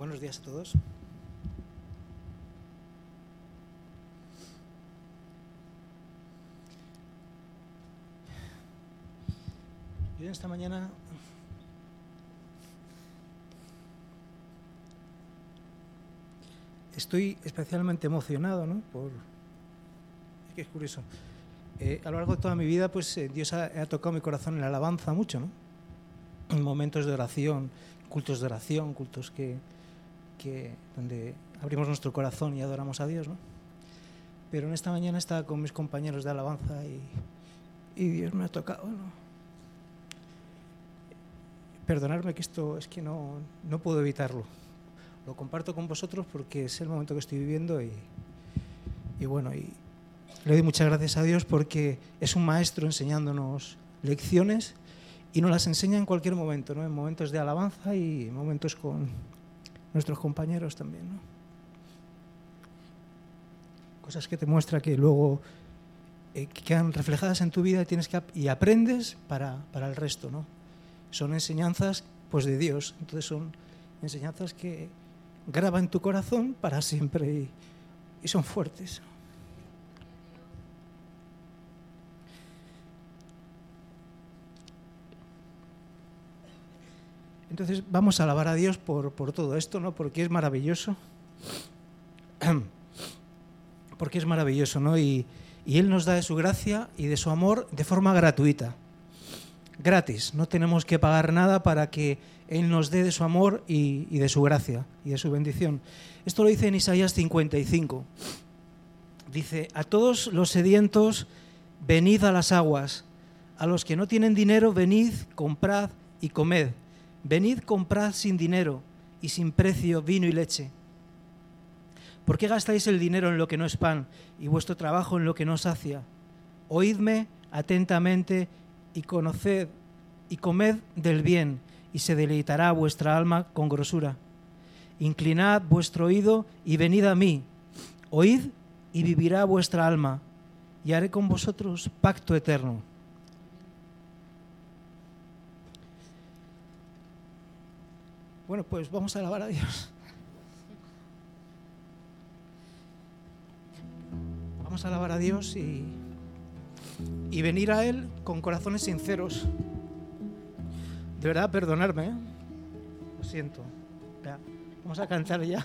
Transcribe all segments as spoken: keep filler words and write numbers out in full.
Buenos días a todos. Yo esta mañana estoy especialmente emocionado, ¿no? Por... Es que es curioso. Eh, a lo largo de toda mi vida, pues eh, Dios ha, ha tocado mi corazón en la alabanza mucho, ¿no? En momentos de oración, cultos de oración, cultos que, que donde abrimos nuestro corazón y adoramos a Dios, ¿no? Pero en esta mañana estaba con mis compañeros de alabanza y, y Dios me ha tocado, ¿no? Perdonadme que esto es que no, no puedo evitarlo. Lo comparto con vosotros porque es el momento que estoy viviendo y, y bueno, y le doy muchas gracias a Dios porque es un maestro enseñándonos lecciones y nos las enseña en cualquier momento, ¿no? En momentos de alabanza y en momentos con nuestros compañeros también, ¿no? Cosas que te muestra que luego eh, que quedan reflejadas en tu vida y, tienes que, y aprendes para, para el resto, ¿no? Son enseñanzas pues de Dios, entonces son enseñanzas que graban en tu corazón para siempre y, y son fuertes. Entonces vamos a alabar a Dios por, por todo esto, ¿no? Porque es maravilloso. Porque es maravilloso, ¿no? Y, y Él nos da de su gracia y de su amor de forma gratuita. Gratis, no tenemos que pagar nada para que Él nos dé de su amor y, y de su gracia y de su bendición. Esto lo dice en Isaías cincuenta y cinco. Dice, a todos los sedientos, venid a las aguas. A los que no tienen dinero, venid, comprad y comed. Venid, comprad sin dinero y sin precio vino y leche. ¿Por qué gastáis el dinero en lo que no es pan y vuestro trabajo en lo que no sacia? Oídme atentamente y conoced y comed del bien, y se deleitará vuestra alma con grosura. Inclinad vuestro oído y venid a mí. Oíd y vivirá vuestra alma, y haré con vosotros pacto eterno. Bueno, pues vamos a alabar a Dios. Vamos a alabar a Dios y, y venir a Él con corazones sinceros. De verdad, perdonarme, ¿eh? Lo siento. Ya, vamos a cantar ya.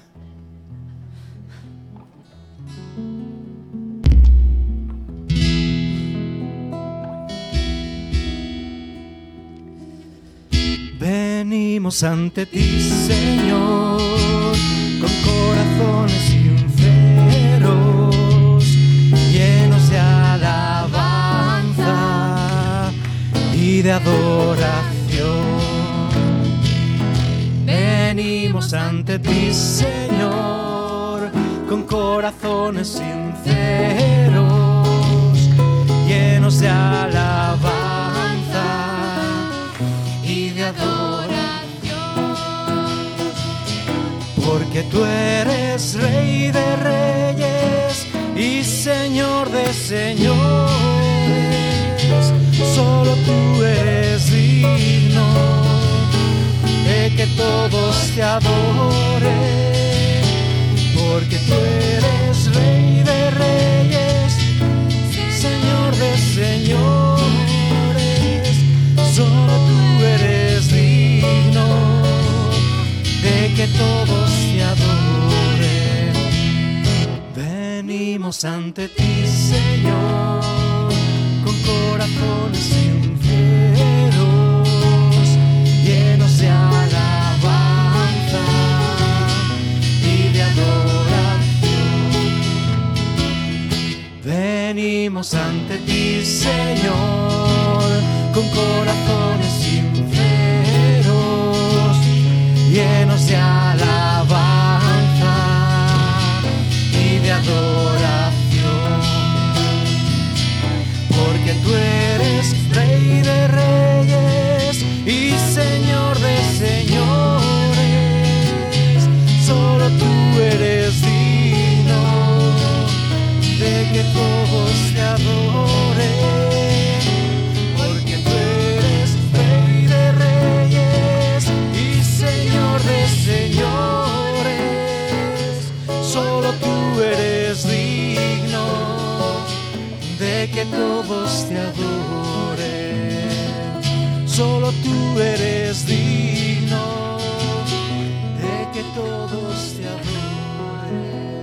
Venimos ante ti, Señor, con corazones sinceros, llenos de alabanza y de adoración. Venimos ante ti, Señor, con corazones sinceros, llenos de alabanza y de adoración, porque tú eres Rey de Reyes y Señor de Señores. Solo tú eres digno de que todos te adoren, porque tú eres Rey de Reyes, Señor de Señores. Solo tú eres digno de que todos te adoren. Venimos ante ti, Señor, con corazones sinceros, llenos de alabanza y de adoración. Venimos ante ti, Señor, con corazones sinceros, llenos de alabanza y de adoración, porque tú eres Rey solo tú eres digno de que todos te adoren.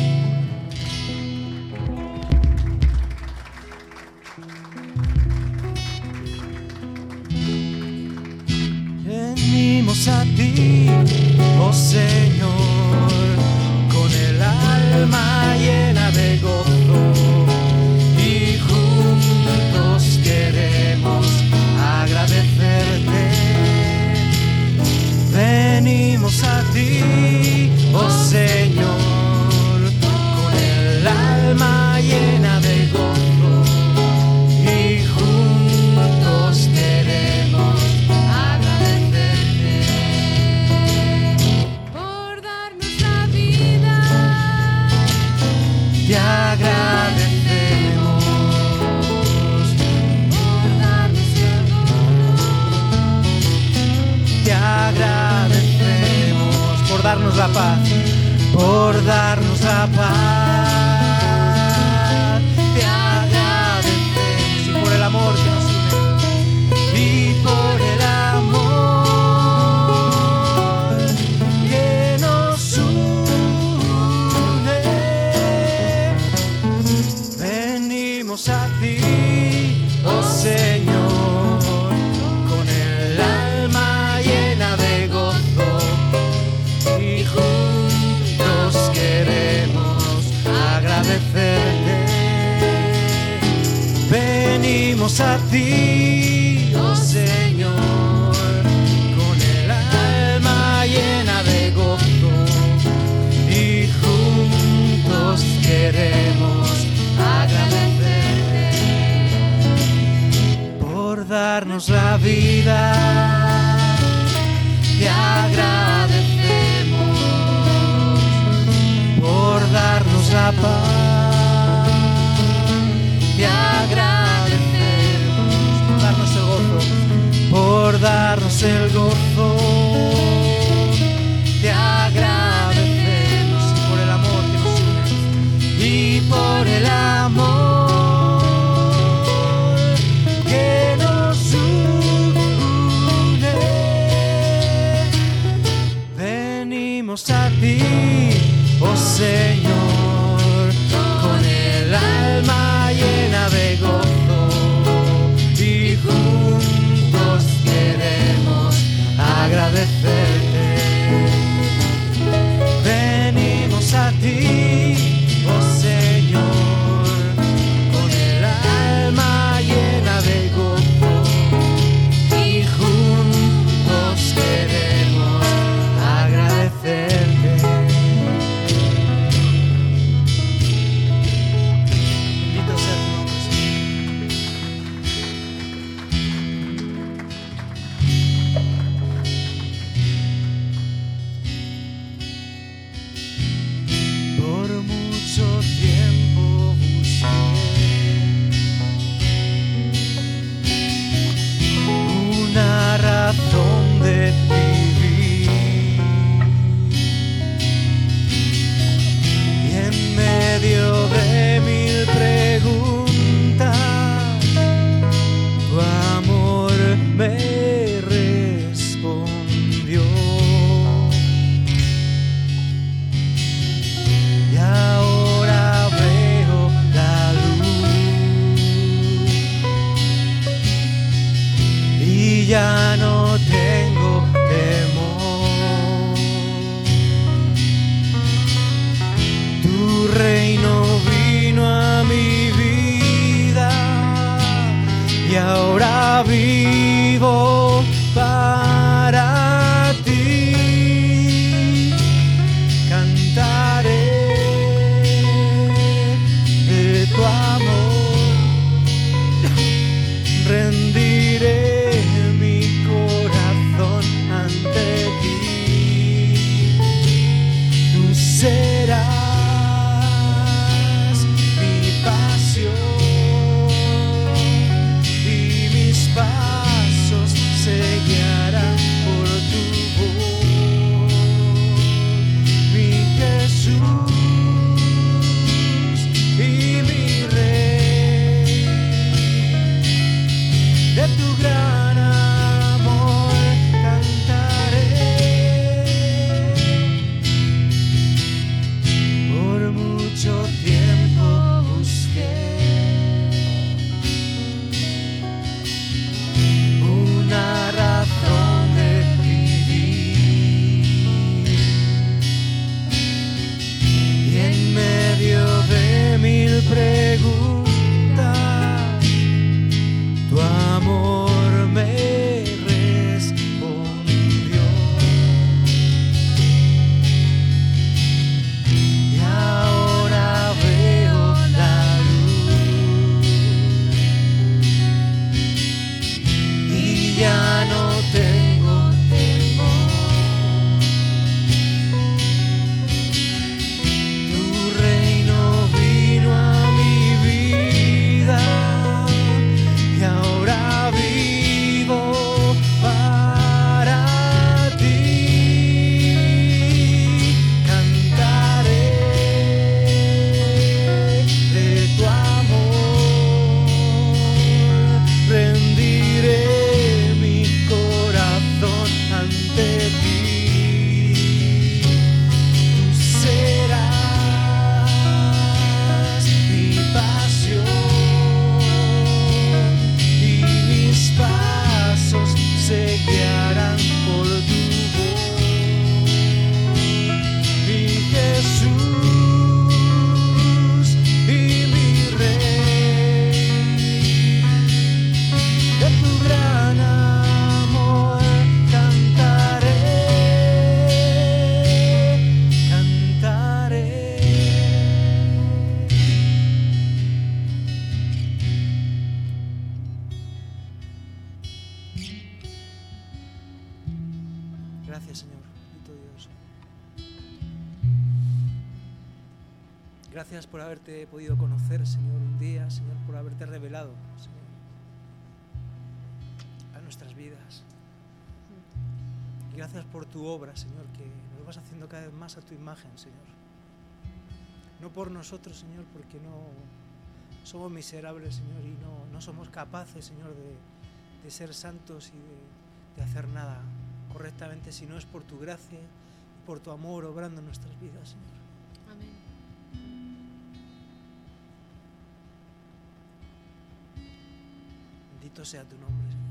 Venimos a ti, oh Señor, con el alma llena de gozo, y juntos queremos agradecerte. Venimos a ti, oh Señor, con el alma llena de gozo, y juntos queremos agradecerte por darnos la vida. Te agradecemos Por darnos el gozo. Te agradecemos por darnos la paz, por darnos la paz. Te agradecemos y por el amor que nos une, y por el amor que nos une. Venimos a ti, oh Señor, con el alma llena de gozo, y juntos queremos agradecerte. Venimos a ti, oh Señor, con el alma llena de gozo, y juntos queremos agradecerte por darnos la vida. Te agradecemos por darnos la paz. Te agradecemos por darnos el gozo, por darnos el gozo. Te agradecemos y por el amor que nos une, y por el amor que nos une. Venimos a ti, oh Señor, con el alma llena de gozo, y juntos queremos agradecerte. Venimos a ti, oh Señor, con el alma llena de gozo, y juntos queremos agradecerte. Bendito sea tu nombre, Señor. Por mucho tiempo busqué una razón de vivir, y en medio de mil preguntas tu amor me respondió. Y ahora veo la luz, y ya no tengo temor. Tu reino vino a mi vida, y ahora vivo para ti. Cantaré de tu amor, rendiré mi corazón ante ti. Tú serás mi pasión y mis palabras. no tengo temor. Tu reino vino a mi vida y ahora vivo para ti. Cantaré de tu amor, rendiré mi corazón ante ti. Tú serás mi pasión y mis pasos se guiarán por tu voz. Mi Jesús y mi Rey, de tu gran amor cantaré, cantaré. Gracias, Señor, bendito Dios. Gracias por haberte podido conocer, Señor, un día, Señor, por haberte revelado, Señor, a nuestras vidas. Y gracias por tu obra, Señor, que nos vas haciendo cada vez más a tu imagen, Señor. No por nosotros, Señor, porque no somos miserables, Señor, y no, no somos capaces, Señor, de, de ser santos y de, de hacer nada correctamente, sino es por tu gracia y por tu amor obrando en nuestras vidas, Señor. Amén. Bendito sea tu nombre, Señor.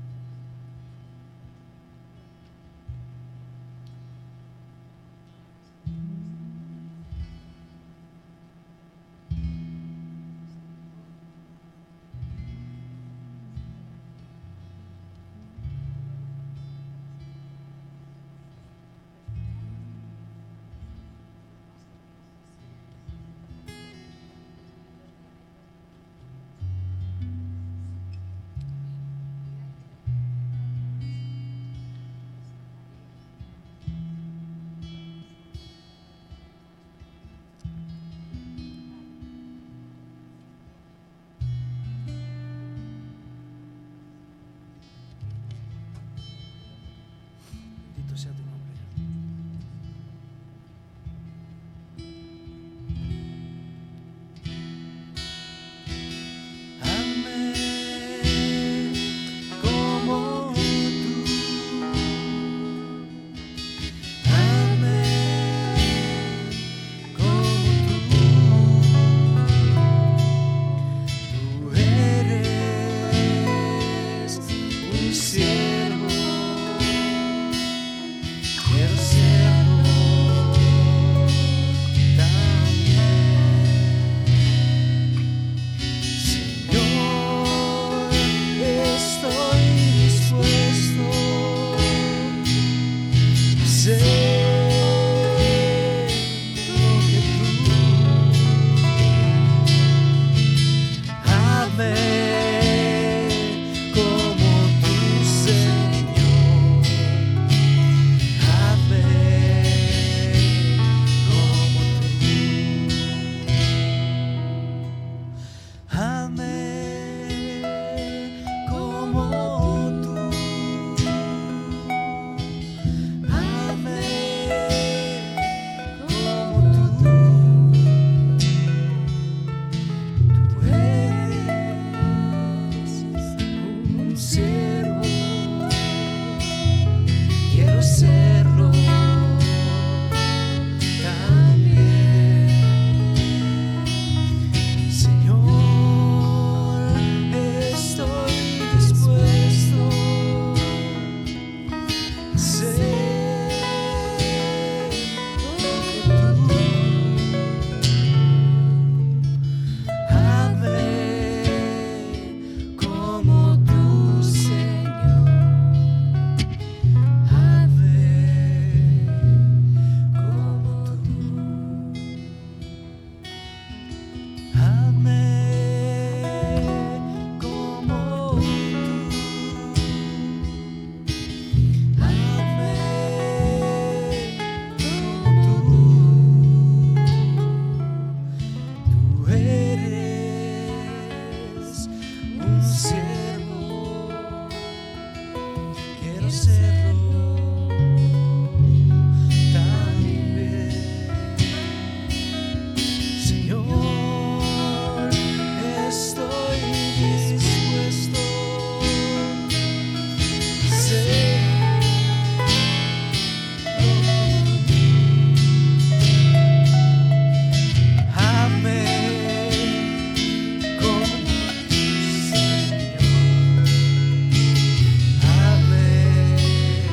Bendito sea tu nombre. Amén, como tú. Amén, como tú. Tú eres un siervo serlo también. Señor, estoy dispuesto. Sé Señor, hazme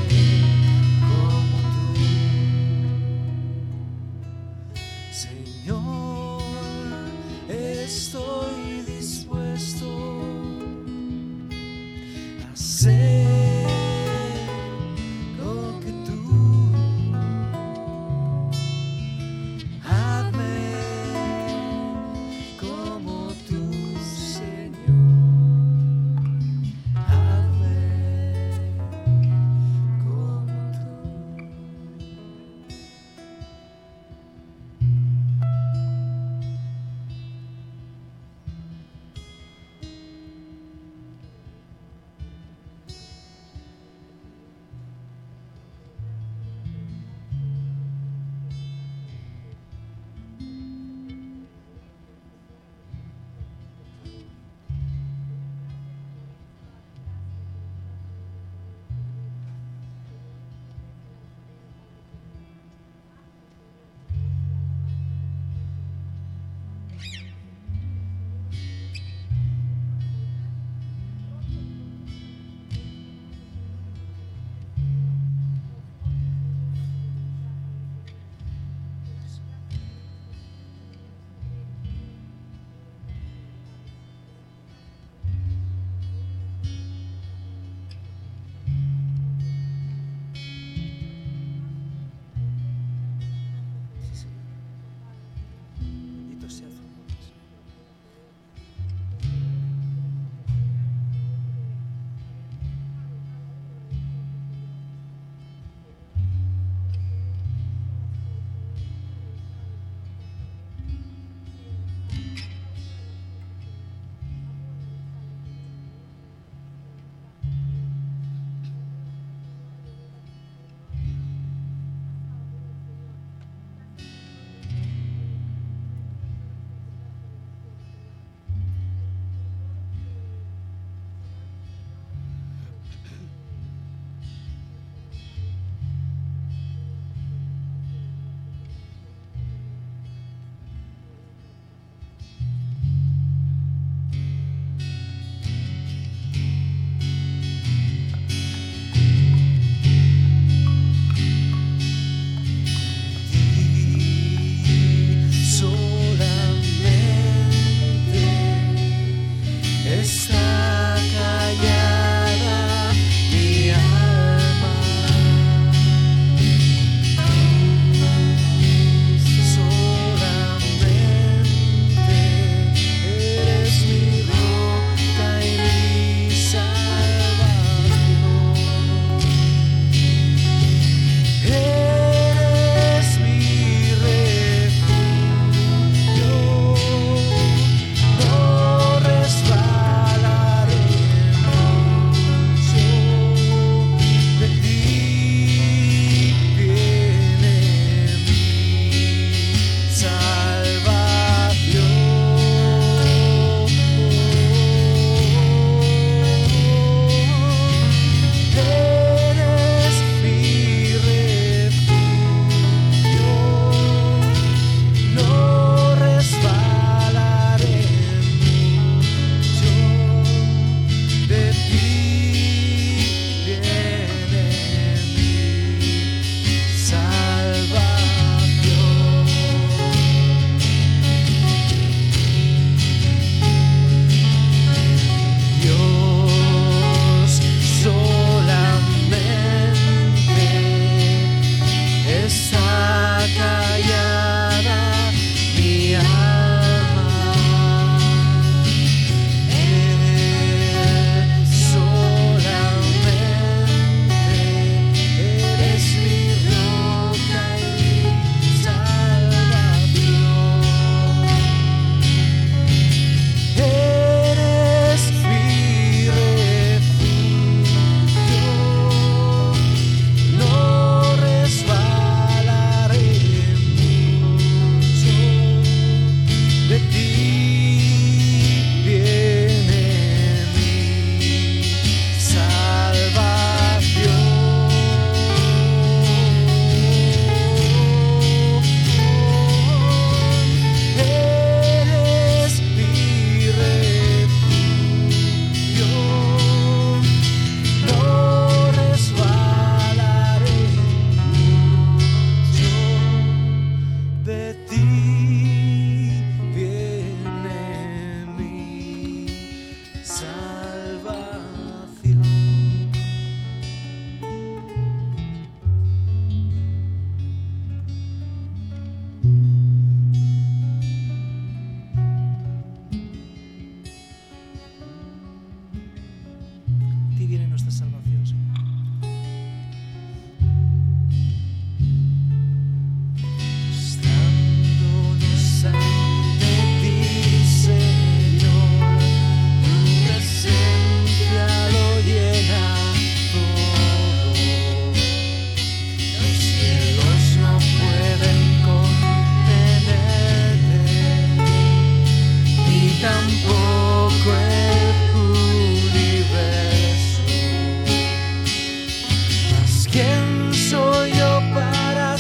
Pues ¿quién soy yo para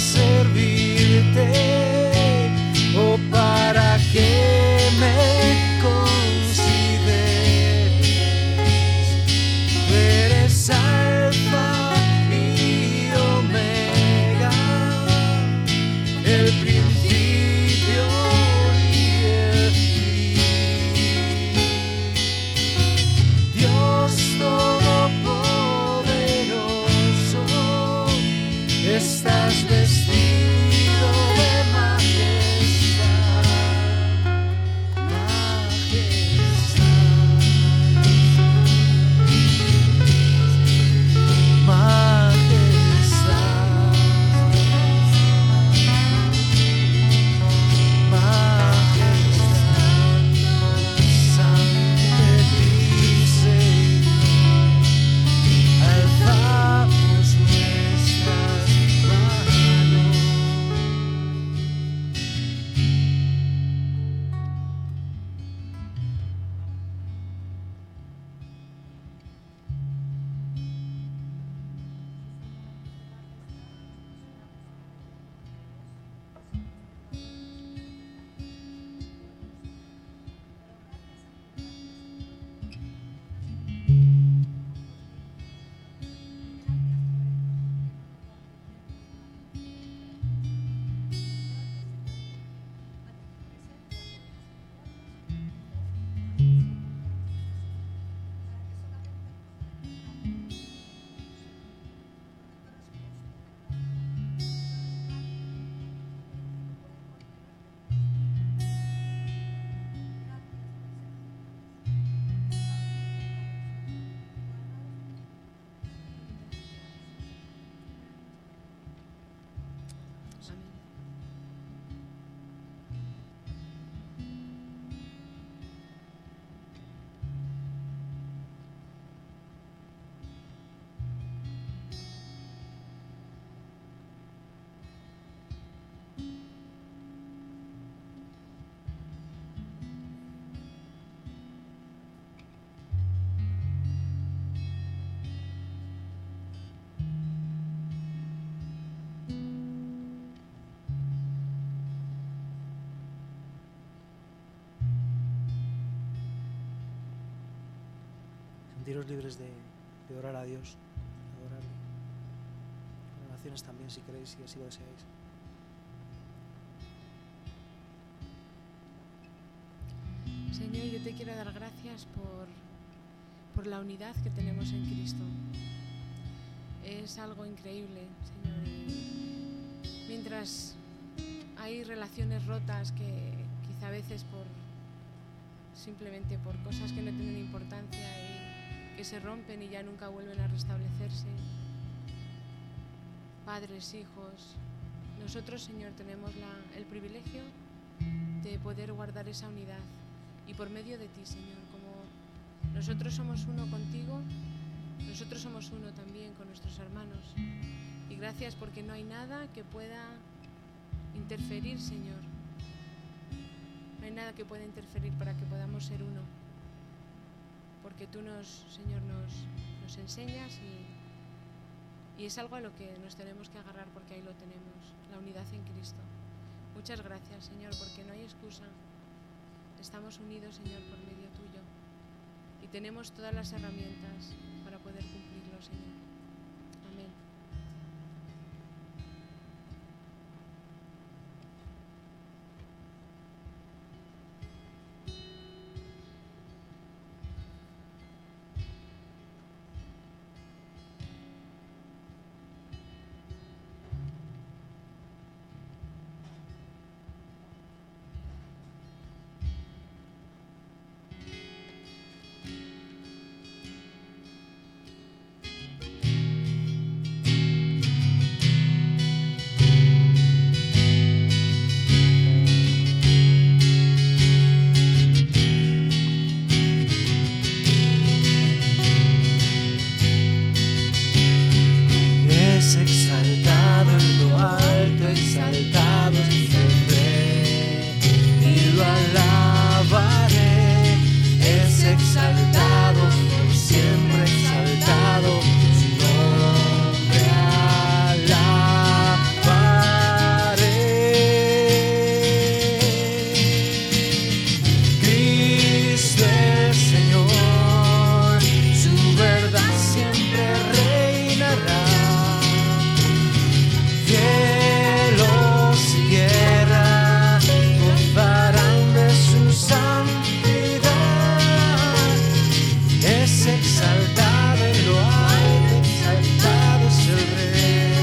servirte o para que me consideres? Tú eres Alfa y Omega, el principio y el fin. Dios Todopoderoso, estás vestido de majestad, majestad, majestad, majestad, ante ti, Señor, alzamos nuestras manos. Sentiros libres de, de orar a Dios, de adorarle. Con oraciones también, si queréis, si así lo deseáis. Señor, yo te quiero dar gracias por, por la unidad que tenemos en Cristo. Es algo increíble, Señor. Y mientras hay relaciones rotas que quizá a veces por simplemente por cosas que no tienen importancia y que se rompen y ya nunca vuelven a restablecerse, padres, hijos, nosotros, Señor, tenemos la, el privilegio de poder guardar esa unidad. Y por medio de ti, Señor, como nosotros somos uno contigo, nosotros somos uno también con nuestros hermanos. Y gracias porque no hay nada que pueda interferir, Señor. No hay nada que pueda interferir para que podamos ser uno. Porque tú nos, Señor, nos, nos enseñas y, y es algo a lo que nos tenemos que agarrar porque ahí lo tenemos, la unidad en Cristo. Muchas gracias, Señor, porque no hay excusa. Estamos unidos, Señor, por medio tuyo y tenemos todas las herramientas para poder cumplirlo, Señor. Amén. exaltado, por siempre exaltado, su nombre Cielos y tierra gozarán de su santidad. Es exaltado en lo alto, exaltado es el Rey.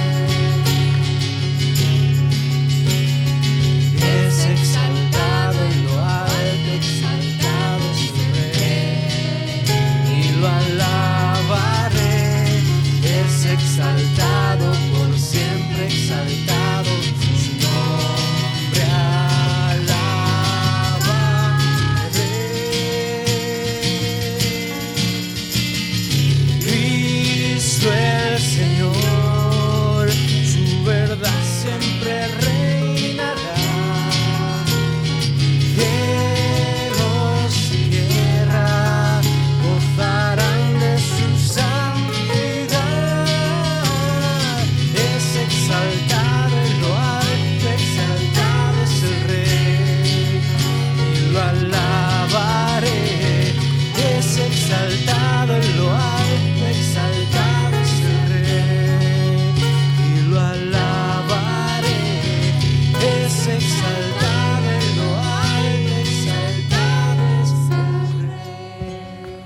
Es exaltado en lo alto, exaltado es el Rey. Y lo alabaré. Es exaltado por siempre, exaltado su nombre alabaré. Cristo el Señor, su verdad siempre reinará. Cielos y tierra gozarán de su santidad. Es exaltado en lo alto, exaltado es el Rey. Y lo alabaré. Es exaltado en lo alto, exaltado es el Rey. Y lo alabaré. Es exaltado en lo alto, exaltado es el Rey.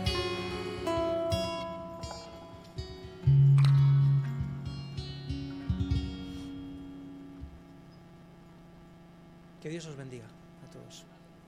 Que Dios os bendiga a todos.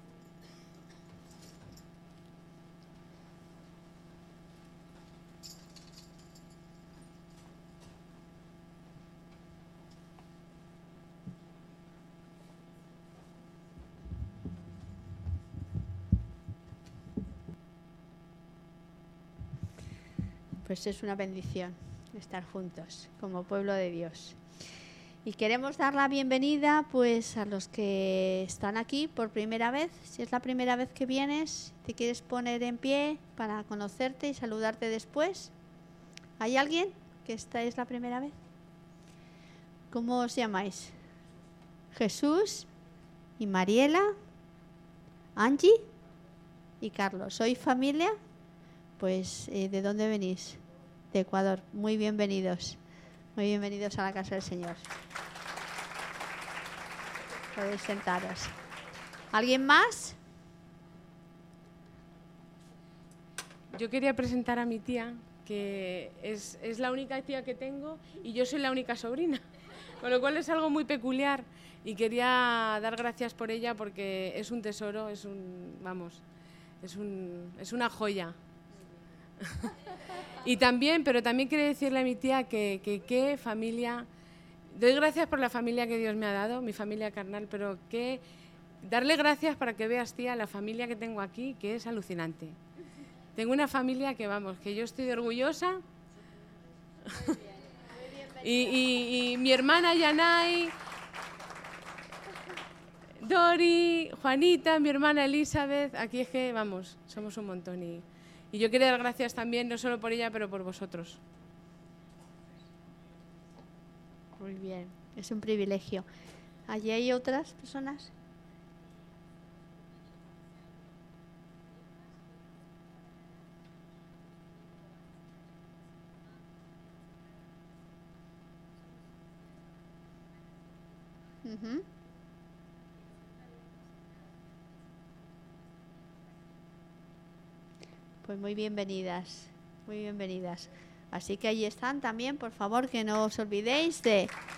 Pues es una bendición estar juntos como pueblo de Dios. Y queremos dar la bienvenida pues a los que están aquí por primera vez. Si es la primera vez que vienes, te quieres poner en pie para conocerte y saludarte después. ¿Hay alguien que esta es la primera vez? ¿Cómo os llamáis? Jesús y Mariela, Angie y Carlos. ¿Sois familia? Pues, eh, ¿de dónde venís? De Ecuador. Muy bienvenidos. Muy bienvenidos a la casa del Señor. Podéis sentaros. ¿Alguien más? Yo quería presentar a mi tía, que es, es la única tía que tengo y yo soy la única sobrina, con lo cual es algo muy peculiar y quería dar gracias por ella porque es un tesoro, es un, vamos, es un, es una joya. Y también, pero también quiero decirle a mi tía que que qué familia, doy gracias por la familia que Dios me ha dado, mi familia carnal, pero que darle gracias para que veas, tía, la familia que tengo aquí, que es alucinante. Tengo una familia que, vamos, que yo estoy orgullosa. Muy bien, muy y, y, y mi hermana Yanay, Dori, Juanita, mi hermana Elizabeth, aquí es que, vamos, somos un montón. Y, y yo quiero dar gracias también, no solo por ella, pero por vosotros. Muy bien, es un privilegio. ¿Allí hay otras personas? Uh-huh. Pues muy bienvenidas, muy bienvenidas. Así que allí están también, por favor, que no os olvidéis de